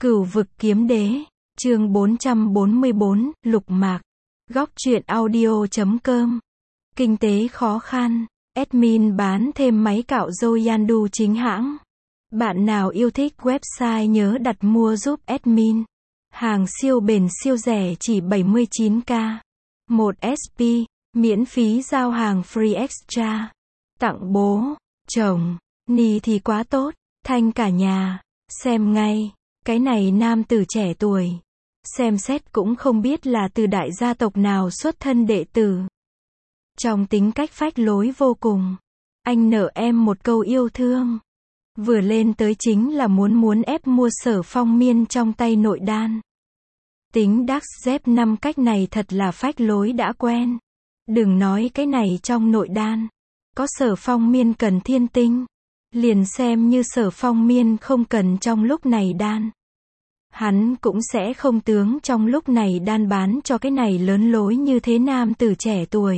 Cửu vực kiếm đế, chương 444, lục mạc. Góc truyện audio.com. Kinh tế khó khăn. Admin bán thêm máy cạo râu Yandu chính hãng. Bạn nào yêu thích website nhớ đặt mua giúp admin. Hàng siêu bền siêu rẻ chỉ 79k. 1 SP, miễn phí giao hàng free extra. Tặng bố, chồng, ni thì quá tốt, thanh cả nhà. Xem ngay. Cái này nam tử trẻ tuổi. Xem xét cũng không biết là từ đại gia tộc nào xuất thân đệ tử. Trong tính cách phách lối vô cùng. Anh nợ em một câu yêu thương. Vừa lên tới chính là muốn ép mua Sở Phong Miên trong tay nội đan. Tính đắc dép 5 cách này thật là phách lối đã quen. Đừng nói cái này trong nội đan. Có Sở Phong Miên cần thiên tinh. Liền xem như Sở Phong Miên không cần trong lúc này đan. Hắn cũng sẽ không tướng trong lúc này đan bán cho cái này lớn lối như thế nam tử trẻ tuổi.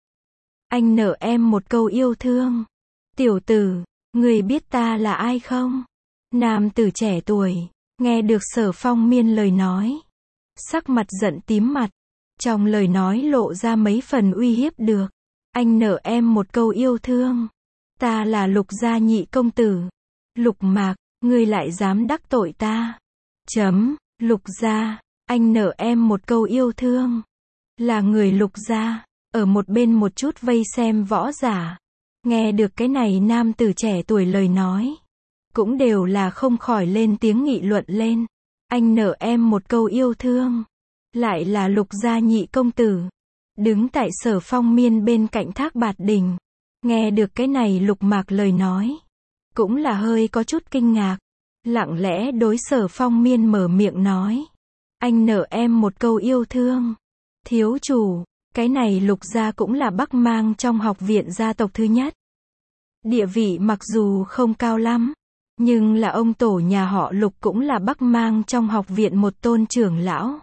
Anh nợ em một câu yêu thương. Tiểu tử, người biết ta là ai không? Nam tử trẻ tuổi, nghe được Sở Phong Miên lời nói. Sắc mặt giận tím mặt. Trong lời nói lộ ra mấy phần uy hiếp được. Anh nợ em một câu yêu thương. Ta là Lục gia nhị công tử. Lục mạc, ngươi lại dám đắc tội ta. Lục gia, anh nợ em một câu yêu thương. Là người Lục gia, ở một bên một chút vây xem võ giả. Nghe được cái này nam tử trẻ tuổi lời nói. Cũng đều là không khỏi lên tiếng nghị luận lên. Anh nợ em một câu yêu thương. Lại là Lục gia nhị công tử. Đứng tại Sở Phong Miên bên cạnh Thác Bạt Đình. Nghe được cái này lục mạc lời nói. Cũng là hơi có chút kinh ngạc. Lặng lẽ đối Sở Phong Miên mở miệng nói. Anh nợ em một câu yêu thương. Thiếu chủ, cái này Lục gia cũng là Bắc Mang trong học viện gia tộc thứ nhất. Địa vị mặc dù không cao lắm. Nhưng là ông tổ nhà họ Lục cũng là Bắc Mang trong học viện một tôn trưởng lão.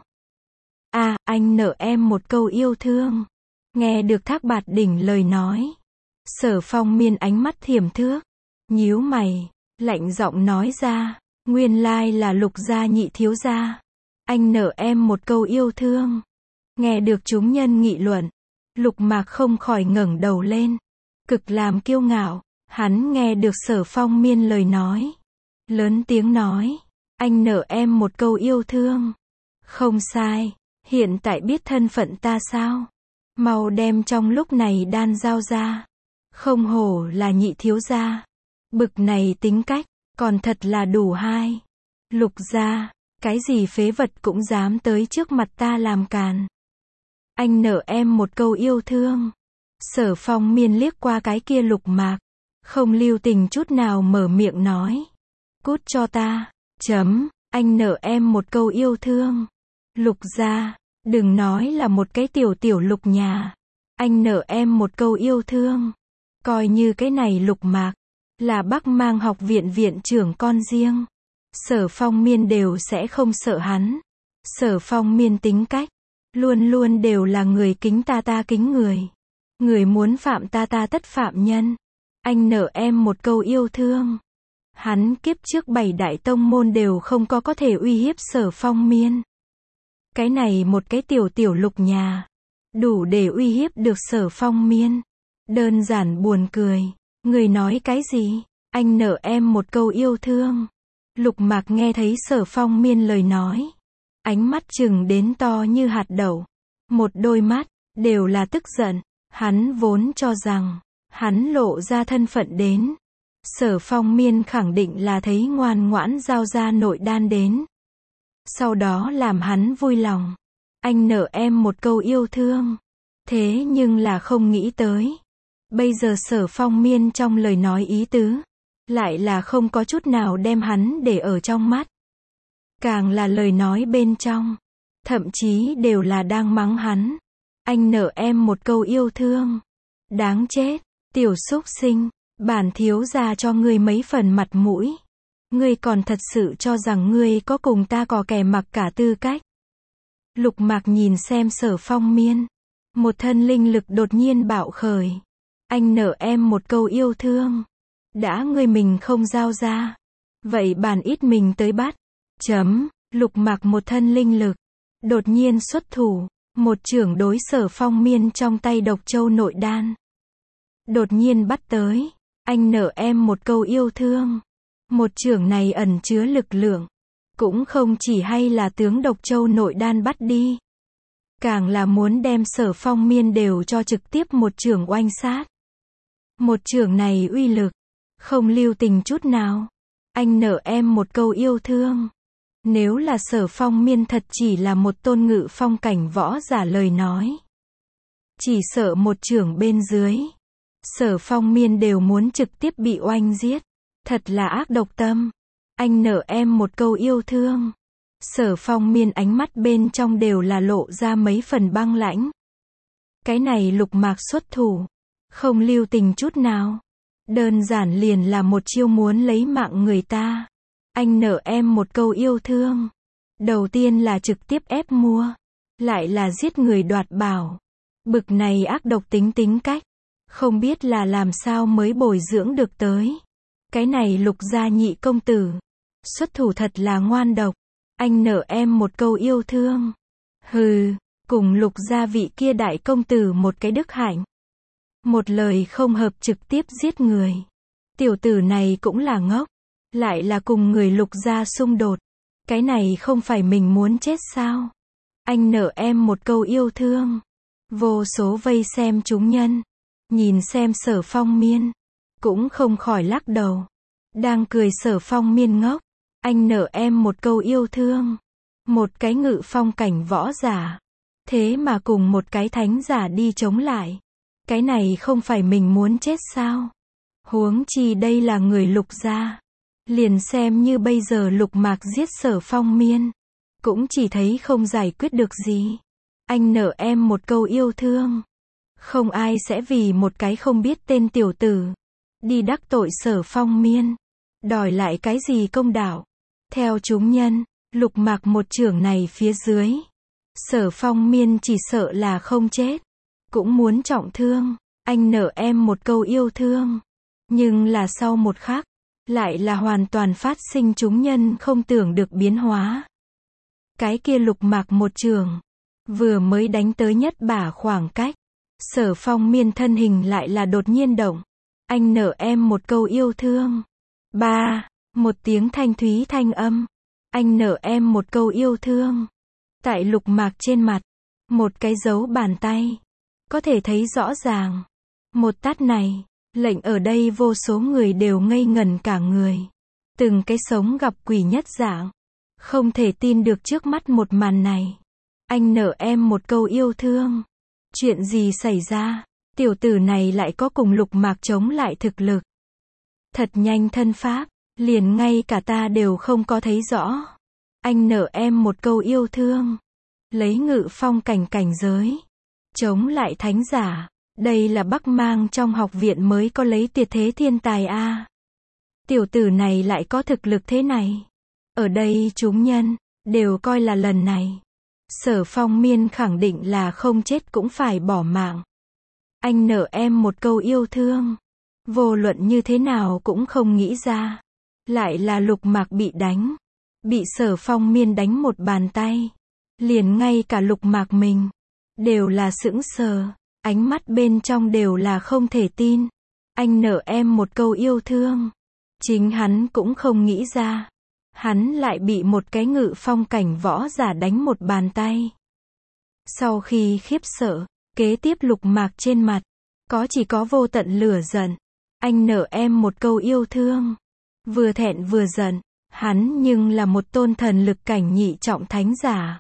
Anh nợ em một câu yêu thương. Nghe được Thác Bạt Đỉnh lời nói. Sở Phong Miên ánh mắt thiểm thước. Nhíu mày, lạnh giọng nói ra. Nguyên lai là Lục gia nhị thiếu gia. Anh nợ em một câu yêu thương. Nghe được chúng nhân nghị luận. Lục mạc không khỏi ngẩng đầu lên. Cực làm kiêu ngạo. Hắn nghe được Sở Phong Miên lời nói. Lớn tiếng nói. Anh nợ em một câu yêu thương. Không sai. Hiện tại biết thân phận ta sao? Mau đem trong lúc này đan giao ra. Không hổ là nhị thiếu gia. Bực này tính cách, còn thật là đủ hai. Lục gia, cái gì phế vật cũng dám tới trước mặt ta làm càn. Anh nợ em một câu yêu thương. Sở Phong Miên liếc qua cái kia lục mạc. Không lưu tình chút nào mở miệng nói. Cút cho ta. Anh nợ em một câu yêu thương. Lục gia, đừng nói là một cái tiểu lục nhà. Anh nợ em một câu yêu thương. Coi như cái này lục mạc. Là Bắc Mang học viện viện trưởng con riêng. Sở Phong Miên đều sẽ không sợ hắn. Sở Phong Miên tính cách. Luôn luôn đều là người kính ta kính người. Người muốn phạm ta tất phạm nhân. Anh nợ em một câu yêu thương. Hắn kiếp trước 7 đại tông môn đều không có thể uy hiếp Sở Phong Miên. Cái này một cái tiểu lục nhà. Đủ để uy hiếp được Sở Phong Miên. Đơn giản buồn cười. Người nói cái gì? Anh nợ em một câu yêu thương. Lục mạc nghe thấy Sở Phong Miên lời nói. Ánh mắt chừng đến to như hạt đậu. Một đôi mắt, đều là tức giận. Hắn vốn cho rằng, hắn lộ ra thân phận đến. Sở Phong Miên khẳng định là thấy ngoan ngoãn giao ra nội đan đến. Sau đó làm hắn vui lòng. Anh nợ em một câu yêu thương. Thế nhưng là không nghĩ tới. Bây giờ Sở Phong Miên trong lời nói ý tứ. Lại là không có chút nào đem hắn để ở trong mắt. Càng là lời nói bên trong. Thậm chí đều là đang mắng hắn. Anh nợ em một câu yêu thương. Đáng chết. Tiểu súc sinh. Bản thiếu gia cho ngươi mấy phần mặt mũi. Ngươi còn thật sự cho rằng ngươi có cùng ta có kẻ mặc cả tư cách. Lục mạc nhìn xem Sở Phong Miên. Một thân linh lực đột nhiên bạo khởi. Anh nợ em một câu yêu thương. Đã ngươi mình không giao ra. Vậy bản ít mình tới bắt. Lục Mạc một thân linh lực, đột nhiên xuất thủ, một chưởng đối Sở Phong Miên trong tay độc châu nội đan. Đột nhiên bắt tới, anh nợ em một câu yêu thương. Một chưởng này ẩn chứa lực lượng, cũng không chỉ hay là tướng độc châu nội đan bắt đi, càng là muốn đem Sở Phong Miên đều cho trực tiếp một chưởng oanh sát. Một chưởng này uy lực, không lưu tình chút nào. Anh nợ em một câu yêu thương. Nếu là Sở Phong Miên thật chỉ là một tôn ngự phong cảnh võ giả lời nói, chỉ sợ một chưởng bên dưới, Sở Phong Miên đều muốn trực tiếp bị oanh giết. Thật là ác độc tâm. Anh nợ em một câu yêu thương. Sở Phong Miên ánh mắt bên trong đều là lộ ra mấy phần băng lãnh. Cái này Lục Mạc xuất thủ, không lưu tình chút nào. Đơn giản liền là một chiêu muốn lấy mạng người ta. Anh nợ em một câu yêu thương. Đầu tiên là trực tiếp ép mua, lại là giết người đoạt bảo. Bực này ác độc tính cách, không biết là làm sao mới bồi dưỡng được tới. Cái này Lục gia nhị công tử, xuất thủ thật là ngoan độc. Anh nợ em một câu yêu thương. Hừ, cùng Lục gia vị kia đại công tử một cái đức hạnh. Một lời không hợp trực tiếp giết người. Tiểu tử này cũng là ngốc, lại là cùng người Lục gia xung đột. Cái này không phải mình muốn chết sao? Anh nợ em một câu yêu thương. Vô số vây xem chúng nhân, nhìn xem Sở Phong Miên, cũng không khỏi lắc đầu. Đang cười Sở Phong Miên ngốc. Anh nợ em một câu yêu thương. Một cái ngự phong cảnh võ giả, thế mà cùng một cái thánh giả đi chống lại. Cái này không phải mình muốn chết sao? Huống chi đây là người Lục gia. Liền xem như bây giờ Lục Mạc giết Sở Phong Miên, cũng chỉ thấy không giải quyết được gì. Anh nợ em một câu yêu thương. Không ai sẽ vì một cái không biết tên tiểu tử đi đắc tội Sở Phong Miên, đòi lại cái gì công đạo. Theo chúng nhân, Lục Mạc một chưởng này phía dưới, Sở Phong Miên chỉ sợ là không chết, cũng muốn trọng thương. Anh nợ em một câu yêu thương. Nhưng là sau một khắc, lại là hoàn toàn phát sinh chúng nhân không tưởng được biến hóa. Cái kia Lục Mạc một chưởng, vừa mới đánh tới nhất bả khoảng cách, Sở Phong Miên thân hình lại là đột nhiên động. Anh nợ em một câu yêu thương. Ba, một tiếng thanh thúy thanh âm. Anh nợ em một câu yêu thương. Tại Lục Mạc trên mặt, một cái dấu bàn tay, có thể thấy rõ ràng. Một tát này, lệnh ở đây vô số người đều ngây ngẩn cả người. Từng cái sống gặp quỷ nhất dạng, không thể tin được trước mắt một màn này. Anh nợ em một câu yêu thương. Chuyện gì xảy ra? Tiểu tử này lại có cùng Lục Mạc chống lại thực lực. Thật nhanh thân pháp, liền ngay cả ta đều không có thấy rõ. Anh nợ em một câu yêu thương. Lấy ngự phong cảnh giới, chống lại thánh giả. Đây là Bắc Mang trong học viện mới có lấy tuyệt thế thiên tài a. Tiểu tử này lại có thực lực thế này. Ở đây chúng nhân đều coi là lần này Sở Phong Miên khẳng định là không chết cũng phải bỏ mạng. Anh nợ em một câu yêu thương. Vô luận như thế nào cũng không nghĩ ra, lại là Lục Mạc bị đánh, bị Sở Phong Miên đánh một bàn tay. Liền ngay cả Lục Mạc mình đều là sững sờ, ánh mắt bên trong đều là không thể tin. Anh nợ em một câu yêu thương. Chính hắn cũng không nghĩ ra, hắn lại bị một cái ngự phong cảnh võ giả đánh một bàn tay. Sau khi khiếp sợ, kế tiếp Lục Mạc trên mặt chỉ có vô tận lửa giận. Anh nợ em một câu yêu thương. Vừa thẹn vừa giận, hắn nhưng là một tôn thần lực cảnh nhị trọng thánh giả,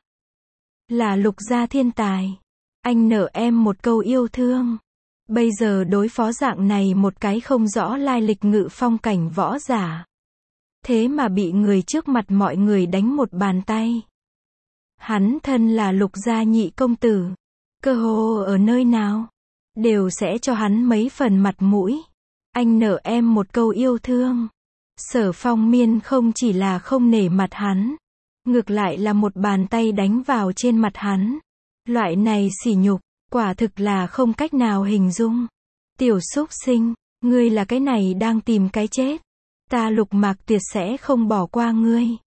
là Lục gia thiên tài. Anh nợ em một câu yêu thương. Bây giờ đối phó dạng này một cái không rõ lai lịch ngự phong cảnh võ giả, thế mà bị người trước mặt mọi người đánh một bàn tay. Hắn thân là Lục gia nhị công tử, cơ hồ ở nơi nào đều sẽ cho hắn mấy phần mặt mũi. Anh nợ em một câu yêu thương. Sở Phong Miên không chỉ là không nể mặt hắn, ngược lại là một bàn tay đánh vào trên mặt hắn. Loại này sỉ nhục, quả thực là không cách nào hình dung. Tiểu súc sinh, ngươi là cái này đang tìm cái chết. Ta Lục Mạc tuyệt sẽ không bỏ qua ngươi.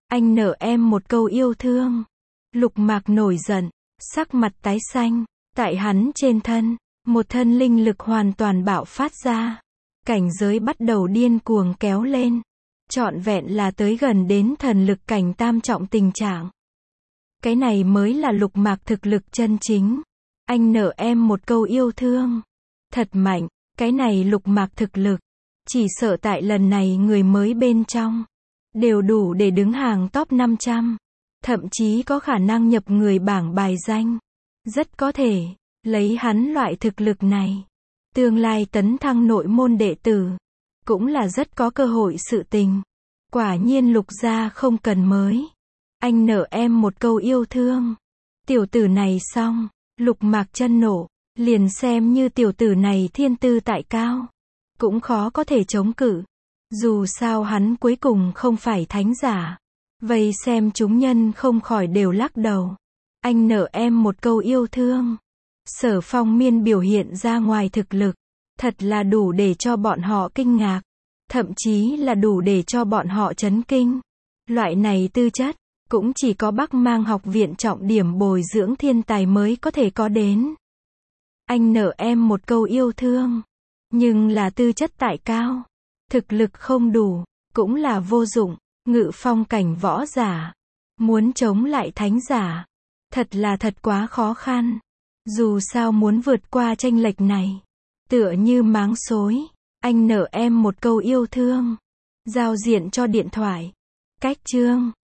Anh nợ em một câu yêu thương. Lục Mạc nổi giận, sắc mặt tái xanh, tại hắn trên thân, một thân linh lực hoàn toàn bạo phát ra. Cảnh giới bắt đầu điên cuồng kéo lên. Trọn vẹn là tới gần đến thần lực cảnh tam trọng tình trạng. Cái này mới là Lục Mạc thực lực chân chính. Anh nợ em một câu yêu thương. Thật mạnh, cái này Lục Mạc thực lực. Chỉ sợ tại lần này người mới bên trong. Đều đủ để đứng hàng top 500. Thậm chí có khả năng nhập người bảng bài danh. Rất có thể, lấy hắn loại thực lực này. Tương lai tấn thăng nội môn đệ tử. Cũng là rất có cơ hội sự tình. Quả nhiên Lục gia không cần mới. Anh nợ em một câu yêu thương. Tiểu tử này xong, Lục Mạc chân nổ. Liền xem như tiểu tử này thiên tư tại cao. Cũng khó có thể chống cự. Dù sao hắn cuối cùng không phải thánh giả. Vậy xem chúng nhân không khỏi đều lắc đầu. Anh nợ em một câu yêu thương. Sở Phong Miên biểu hiện ra ngoài thực lực. Thật là đủ để cho bọn họ kinh ngạc. Thậm chí là đủ để cho bọn họ chấn kinh. Loại này tư chất, cũng chỉ có Bắc Mang học viện trọng điểm bồi dưỡng thiên tài mới có thể có đến. Anh nợ em một câu yêu thương. Nhưng là tư chất tại cao. Thực lực không đủ, cũng là vô dụng. Ngự phong cảnh võ giả. Muốn chống lại thánh giả. Thật là thật quá khó khăn. Dù sao muốn vượt qua chênh lệch này. Tựa như máng xối. Anh nợ em một câu yêu thương. Giao diện cho điện thoại. Cách chương